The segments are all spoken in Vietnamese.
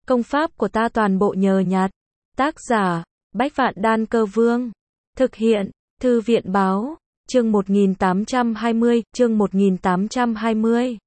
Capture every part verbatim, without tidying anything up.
Công pháp của ta toàn bộ nhờ nhặt. Tác giả, Bách Vạn Đan Cơ Vương. Thực hiện, Thư viện Báo, chương một nghìn tám trăm hai mươi, chương một nghìn tám trăm hai mươi.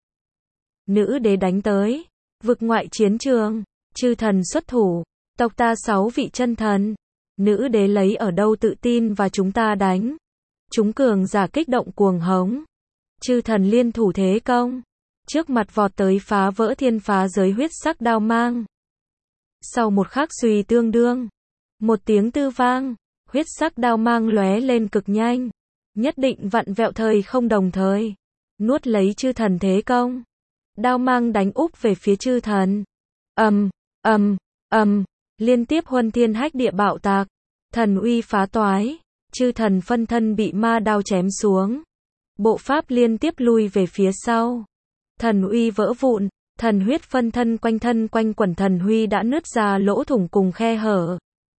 Nữ đế đánh tới, vực ngoại chiến trường, chư thần xuất thủ, tộc ta sáu vị chân thần. Nữ đế lấy ở đâu tự tin và chúng ta đánh. Chúng cường giả kích động cuồng hống. Chư thần liên thủ thế công. Trước mặt vọt tới phá vỡ thiên phá giới huyết sắc đao mang. Sau một khắc suy tương đương, một tiếng tư vang, huyết sắc đao mang lóe lên cực nhanh, nhất định vặn vẹo thời không đồng thời, nuốt lấy chư thần thế công. Đao mang đánh úp về phía chư thần. Ầm, ầm, ầm, liên tiếp huân thiên hách địa bạo tạc, thần uy phá toái, chư thần phân thân bị ma đao chém xuống. Bộ pháp liên tiếp lui về phía sau. Thần uy vỡ vụn, thần huyết phân thân quanh thân quanh quẩn thần huy đã nứt ra lỗ thủng cùng khe hở.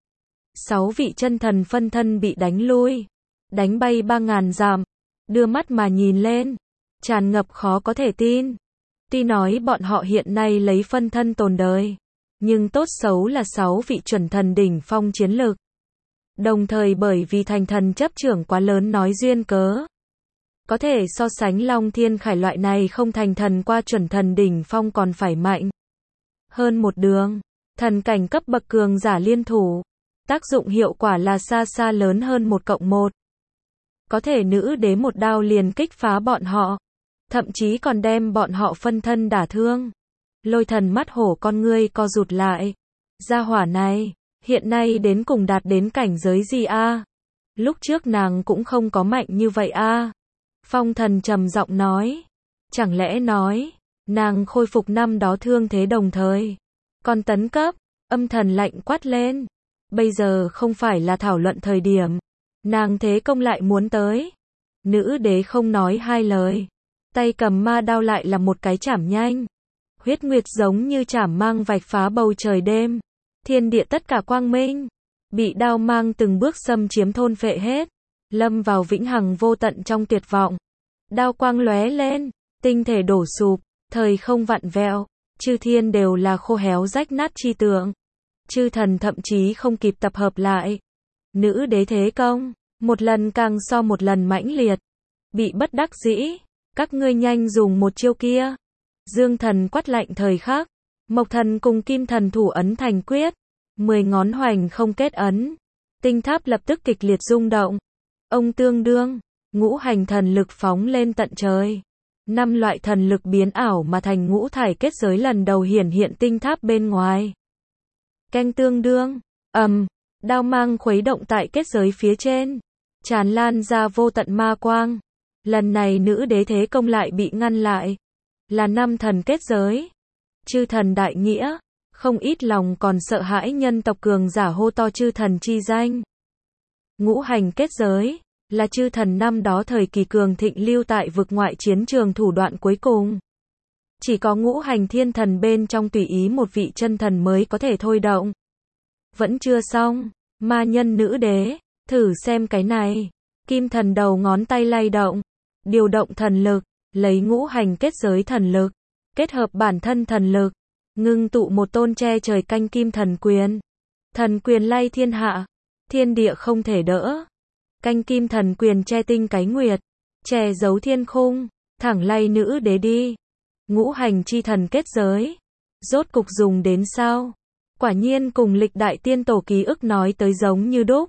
Sáu vị chân thần phân thân bị đánh lui, đánh bay ba ngàn dặm, đưa mắt mà nhìn lên, tràn ngập khó có thể tin. Tuy nói bọn họ hiện nay lấy phân thân tồn đời, nhưng tốt xấu là sáu vị chuẩn thần đỉnh phong chiến lực. Đồng thời bởi vì thành thần chấp trưởng quá lớn nói duyên cớ, có thể so sánh Long Thiên Khải loại này không thành thần qua chuẩn thần đỉnh phong còn phải mạnh hơn một đường. Thần cảnh cấp bậc cường giả liên thủ, tác dụng hiệu quả là xa xa lớn hơn một cộng một. Có thể nữ đế một đao liền kích phá bọn họ, thậm chí còn đem bọn họ phân thân đả thương. Lôi thần mắt hổ con ngươi co rụt lại. Gia hỏa này, hiện nay đến cùng đạt đến cảnh giới gì a? Lúc trước nàng cũng không có mạnh như vậy a. Phong thần trầm giọng nói. Chẳng lẽ nói, nàng khôi phục năm đó thương thế đồng thời, còn tấn cấp? Âm thần lạnh quát lên. Bây giờ không phải là thảo luận thời điểm. Nàng thế công lại muốn tới. Nữ đế không nói hai lời. Tay cầm ma đao lại là một cái chảm nhanh. Huyết nguyệt giống như chảm mang vạch phá bầu trời đêm. Thiên địa tất cả quang minh. Bị đao mang từng bước xâm chiếm thôn phệ hết. Lâm vào vĩnh hằng vô tận trong tuyệt vọng. Đao quang lóe lên. Tinh thể đổ sụp. Thời không vặn vẹo. Chư thiên đều là khô héo rách nát chi tượng. Chư thần thậm chí không kịp tập hợp lại. Nữ đế thế công, một lần càng so một lần mãnh liệt. Bị bất đắc dĩ, các ngươi nhanh dùng một chiêu kia. Dương thần quát lạnh thời khắc. Mộc thần cùng kim thần thủ ấn thành quyết. Mười ngón hoành không kết ấn. Tinh tháp lập tức kịch liệt rung động. Ông tương đương, ngũ hành thần lực phóng lên tận trời. Năm loại thần lực biến ảo mà thành ngũ thải kết giới lần đầu hiển hiện tinh tháp bên ngoài. Canh tương đương, ầm, um, đao mang khuấy động tại kết giới phía trên, tràn lan ra vô tận ma quang. Lần này nữ đế thế công lại bị ngăn lại, là năm thần kết giới. Chư thần đại nghĩa, không ít lòng còn sợ hãi nhân tộc cường giả hô to chư thần chi danh. Ngũ hành kết giới, là chư thần năm đó thời kỳ cường thịnh lưu tại vực ngoại chiến trường thủ đoạn cuối cùng. Chỉ có ngũ hành thiên thần bên trong tùy ý một vị chân thần mới có thể thôi động. Vẫn chưa xong, ma nhân nữ đế, thử xem cái này. Kim thần đầu ngón tay lay động, điều động thần lực, lấy ngũ hành kết giới thần lực, kết hợp bản thân thần lực, ngưng tụ một tôn che trời canh kim thần quyền. Thần quyền lay thiên hạ, thiên địa không thể đỡ. Canh kim thần quyền che tinh cái nguyệt, che giấu thiên khung, thẳng lay nữ đế đi. Ngũ hành chi thần kết giới, rốt cục dùng đến sao? Quả nhiên cùng lịch đại tiên tổ ký ức nói tới giống như đúc.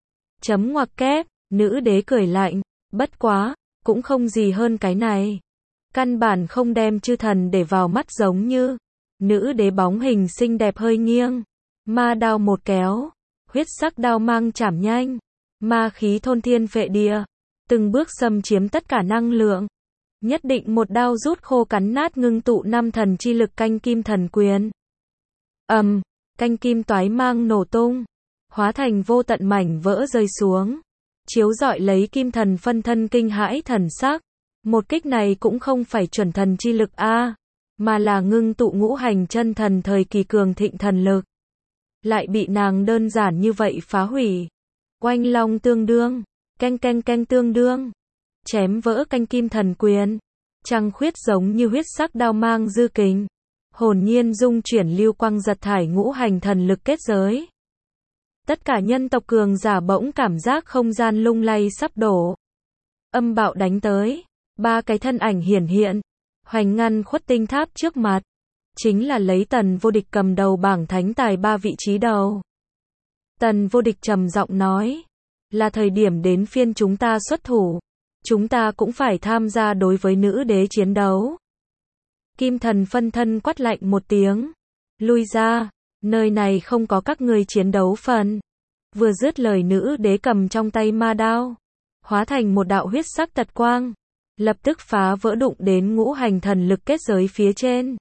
Chấm ngoặc kép, nữ đế cười lạnh, bất quá, cũng không gì hơn cái này. Căn bản không đem chư thần để vào mắt giống như. Nữ đế bóng hình xinh đẹp hơi nghiêng, ma đao một kéo, huyết sắc đao mang chảm nhanh, ma khí thôn thiên phệ địa, từng bước xâm chiếm tất cả năng lượng. Nhất định một đao rút khô cắn nát ngưng tụ năm thần chi lực canh kim thần quyền. Ầm, um, canh kim toái mang nổ tung, hóa thành vô tận mảnh vỡ rơi xuống, chiếu rọi lấy kim thần phân thân kinh hãi thần sắc. Một kích này cũng không phải chuẩn thần chi lực a, mà là ngưng tụ ngũ hành chân thần thời kỳ cường thịnh thần lực. Lại bị nàng đơn giản như vậy phá hủy. Oanh long tương đương, canh canh canh tương đương. Chém vỡ canh kim thần quyền, trăng khuyết giống như huyết sắc đao mang dư kình. hồn nhiên dung chuyển lưu quang giật thải ngũ hành thần lực kết giới. Tất cả nhân tộc cường giả bỗng cảm giác không gian lung lay sắp đổ. Âm bạo đánh tới, ba cái thân ảnh hiển hiện, hoành ngăn khuất tinh tháp trước mặt. Chính là lấy Tần Vô Địch cầm đầu bảng thánh tài ba vị trí đầu. Tần Vô Địch trầm giọng nói, là thời điểm đến phiên chúng ta xuất thủ. Chúng ta cũng phải tham gia đối với nữ đế chiến đấu. Kim thần phân thân quát lạnh một tiếng. Lui ra, nơi này không có các ngươi chiến đấu phần. Vừa dứt lời nữ đế cầm trong tay ma đao. Hóa thành một đạo huyết sắc tật quang. Lập tức phá vỡ đụng đến ngũ hành thần lực kết giới phía trên.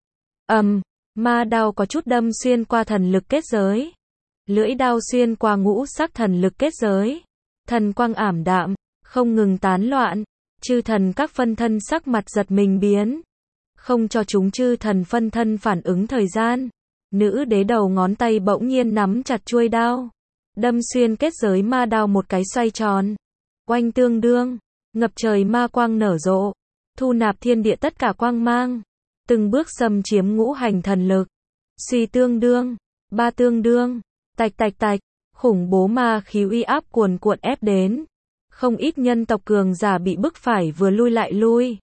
Ầm, um, ma đao có chút đâm xuyên qua thần lực kết giới. Lưỡi đao xuyên qua ngũ sắc thần lực kết giới. Thần quang ảm đạm, không ngừng tán loạn. Chư thần các phân thân sắc mặt giật mình biến. Không cho chúng chư thần phân thân phản ứng thời gian. Nữ đế đầu ngón tay bỗng nhiên nắm chặt chuôi đao. Đâm xuyên kết giới ma đao một cái xoay tròn. Oanh tương đương, ngập trời ma quang nở rộ. Thu nạp thiên địa tất cả quang mang. Từng bước xâm chiếm ngũ hành thần lực. Suy tương đương, ba tương đương, tạch tạch tạch, khủng bố ma khí uy áp cuồn cuộn ép đến. Không ít nhân tộc cường giả bị bức phải vừa lui lại lui.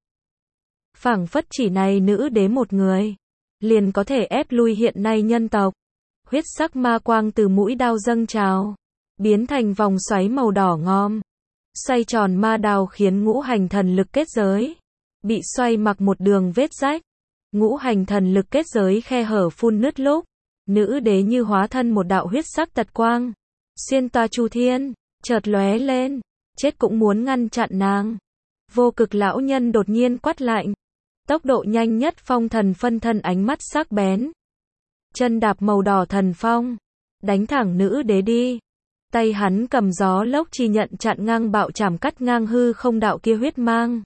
Phảng phất chỉ này nữ đế một người, liền có thể ép lui hiện nay nhân tộc. Huyết sắc ma quang từ mũi đao dâng trào, biến thành vòng xoáy màu đỏ ngòm. Xoay tròn ma đao khiến ngũ hành thần lực kết giới bị xoay mặc một đường vết rách. Ngũ hành thần lực kết giới khe hở phun nứt lúc, nữ đế như hóa thân một đạo huyết sắc tật quang, xuyên toa chu thiên, chợt lóe lên, chết cũng muốn ngăn chặn nàng. Vô cực lão nhân đột nhiên quát lạnh, tốc độ nhanh nhất phong thần phân thân ánh mắt sắc bén. Chân đạp màu đỏ thần phong, đánh thẳng nữ đế đi. Tay hắn cầm gió lốc chi nhận chặn ngang bạo chảm cắt ngang hư không đạo kia huyết mang.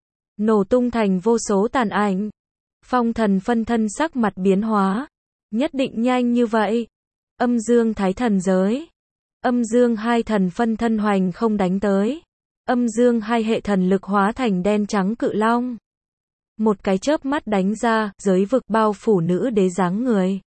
Nổ tung thành vô số tàn ảnh. Phong thần phân thân sắc mặt biến hóa. Nhất định nhanh như vậy. Âm dương thái thần giới. Âm dương hai thần phân thân hoành không đánh tới. Âm dương hai hệ thần lực hóa thành đen trắng cự long. Một cái chớp mắt đánh ra, giới vực bao phủ nữ đế dáng người.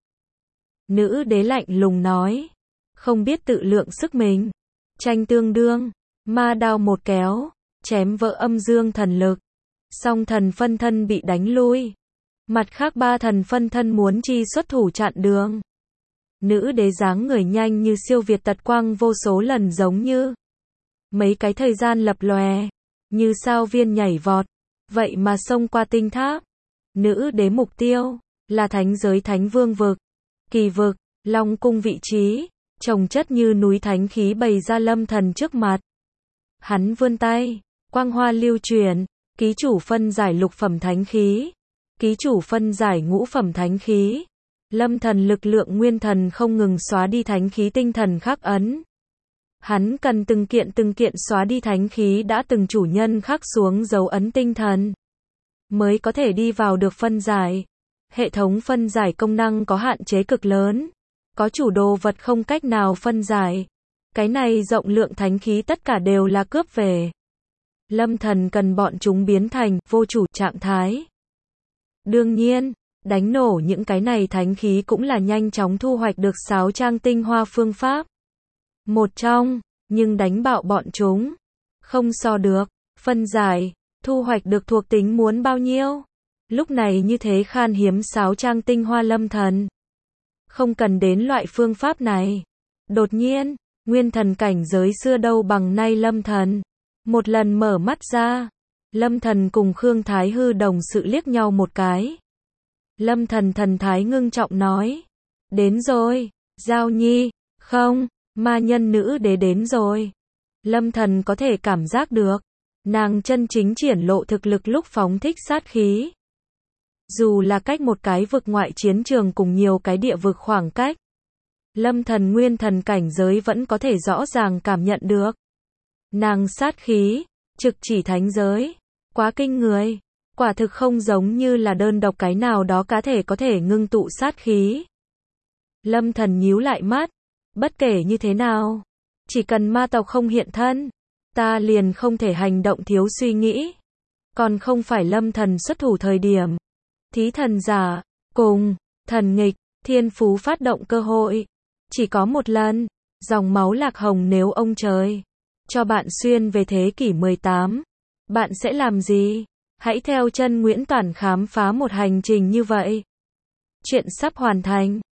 Nữ đế lạnh lùng nói. Không biết tự lượng sức mình. Tranh tương đương. Ma đao một kéo. Chém vỡ âm dương thần lực. Song thần phân thân bị đánh lui. Mặt khác ba thần phân thân muốn chi xuất thủ chặn đường. Nữ đế dáng người nhanh như siêu việt tật quang vô số lần giống như. Mấy cái thời gian lập lòe. Như sao viên nhảy vọt. Vậy mà xông qua tinh tháp. Nữ đế mục tiêu là thánh giới thánh vương vực. Kỳ vực, long cung vị trí. Chồng chất như núi thánh khí bày ra lâm thần trước mặt. Hắn vươn tay. Quang hoa lưu truyền. Ký chủ phân giải lục phẩm thánh khí. Ký chủ phân giải ngũ phẩm thánh khí. Lâm thần lực lượng nguyên thần không ngừng xóa đi thánh khí tinh thần khắc ấn. Hắn cần từng kiện từng kiện xóa đi thánh khí đã từng chủ nhân khắc xuống dấu ấn tinh thần. Mới có thể đi vào được phân giải. Hệ thống phân giải công năng có hạn chế cực lớn. Có chủ đồ vật không cách nào phân giải. Cái này rộng lượng thánh khí tất cả đều là cướp về. Lâm thần cần bọn chúng biến thành vô chủ trạng thái. Đương nhiên, đánh nổ những cái này thánh khí cũng là nhanh chóng thu hoạch được sáo trang tinh hoa phương pháp. Một trong, nhưng đánh bạo bọn chúng, không so được, phân giải, thu hoạch được thuộc tính muốn bao nhiêu. Lúc này như thế khan hiếm sáo trang tinh hoa lâm thần. Không cần đến loại phương pháp này. Đột nhiên, nguyên thần cảnh giới xưa đâu bằng nay lâm thần. Một lần mở mắt ra, lâm thần cùng Khương Thái Hư đồng sự liếc nhau một cái. Lâm thần thần thái ngưng trọng nói. Đến rồi, Giao Nhi, không, ma nhân nữ đế đến rồi. Lâm thần có thể cảm giác được. Nàng chân chính triển lộ thực lực lúc phóng thích sát khí. Dù là cách một cái vực ngoại chiến trường cùng nhiều cái địa vực khoảng cách. Lâm thần nguyên thần cảnh giới vẫn có thể rõ ràng cảm nhận được. Nàng sát khí, trực chỉ thánh giới. Quá kinh người. Quả thực không giống như là đơn độc cái nào đó cá thể có thể ngưng tụ sát khí. Lâm thần nhíu lại mắt. Bất kể như thế nào, chỉ cần ma tộc không hiện thân, ta liền không thể hành động thiếu suy nghĩ. Còn không phải lâm thần xuất thủ thời điểm. Thí thần giả, Cùng, thần nghịch, thiên phú phát động cơ hội. Chỉ có một lần, dòng máu lạc hồng nếu ông trời cho bạn xuyên về thế kỷ mười tám, bạn sẽ làm gì? Hãy theo chân Nguyễn Toản khám phá một hành trình như vậy. Chuyện sắp hoàn thành.